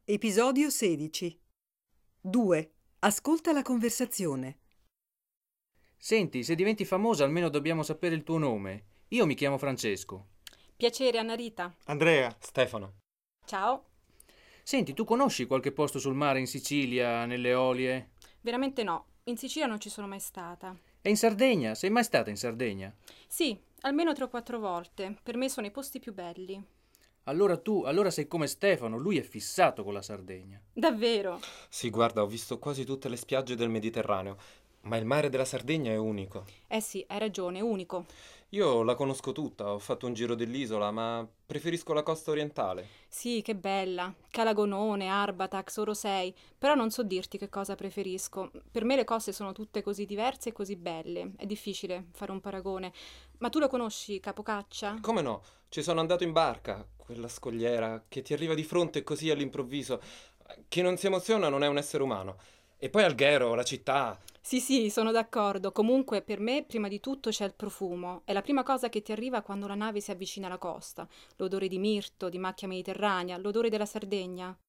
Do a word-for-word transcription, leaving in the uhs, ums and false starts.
Episodio sedici. due. Ascolta la conversazione. Senti, se diventi famosa almeno dobbiamo sapere il tuo nome. Io mi chiamo Francesco. Piacere, Annarita. Andrea. Stefano. Ciao. Senti, tu conosci qualche posto sul mare in Sicilia, nelle Eolie? Veramente no, in Sicilia non ci sono mai stata. E in Sardegna? Sei mai stata in Sardegna? Sì, almeno tre o quattro volte. Per me sono i posti più belli. Allora tu, allora sei come Stefano, lui è fissato con la Sardegna. Davvero? Sì, guarda, ho visto quasi tutte le spiagge del Mediterraneo, ma il mare della Sardegna è unico. Eh sì, hai ragione, unico. Io la conosco tutta, ho fatto un giro dell'isola, ma preferisco la costa orientale. Sì, che bella. Calagonone, Arbatax, Orosei. Però non so dirti che cosa preferisco. Per me le coste sono tutte così diverse e così belle. È difficile fare un paragone. Ma tu lo conosci, Capocaccia? Come no? Ci sono andato in barca, quella scogliera che ti arriva di fronte così all'improvviso. Chi non si emoziona non è un essere umano. E poi Alghero, la città. Sì, sì, sono d'accordo. Comunque, per me, prima di tutto c'è il profumo. È la prima cosa che ti arriva quando la nave si avvicina alla costa. L'odore di mirto, di macchia mediterranea, l'odore della Sardegna.